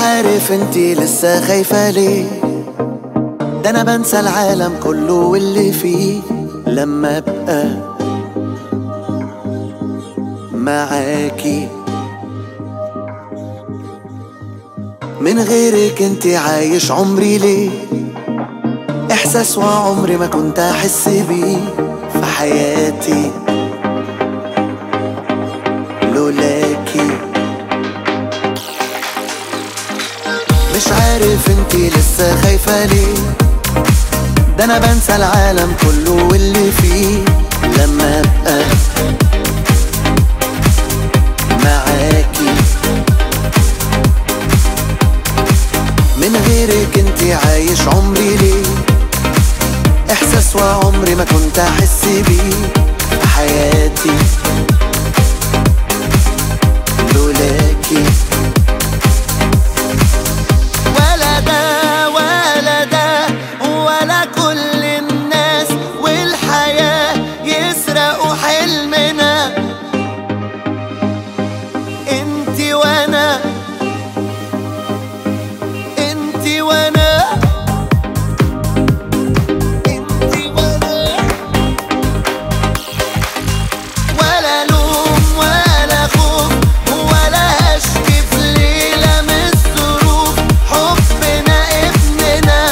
عارف انتي لسه خايفة ليه؟ ده انا بنسى العالم كله واللي فيه لما ابقى معاكي. من غيرك انتي عايش عمري ليه؟ احساس وعمري ما كنت احس بيه في حياتي لولاكي. مش عارف انتي لسه خايفة ليه؟ ده انا بنسى العالم كله واللي فيه لما ابقى معاكي. من غيرك انتي عايش عمري ليه؟ احساس وعمري ما كنت احس بيه في حياتي لولاكي. ولا ده ولا ده ولا كل الناس والحياة يسرقوا حلمنا. انتي وانا انتي وانا انتي وانا. ولا لوم ولا خوف ولا اشكي في ليلة من الظروف. حبنا ابننا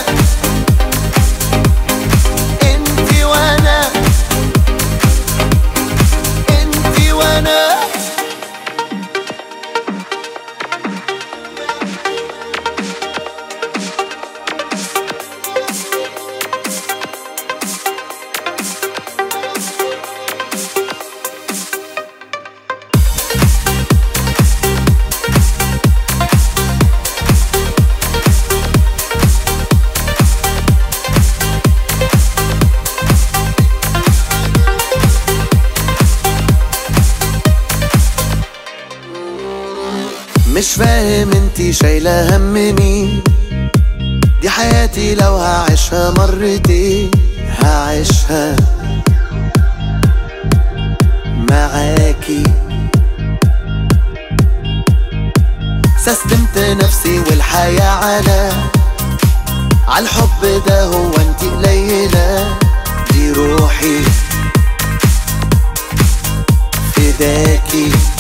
انتي وانا انتي وانا. مش فاهم انتي شايلة هم مين؟ دي حياتي لو هعيشها مرتين هعيشها معاكي. سستمت نفسي والحياة على الحب ده. هو انتي قليلة دي روحي فداكي.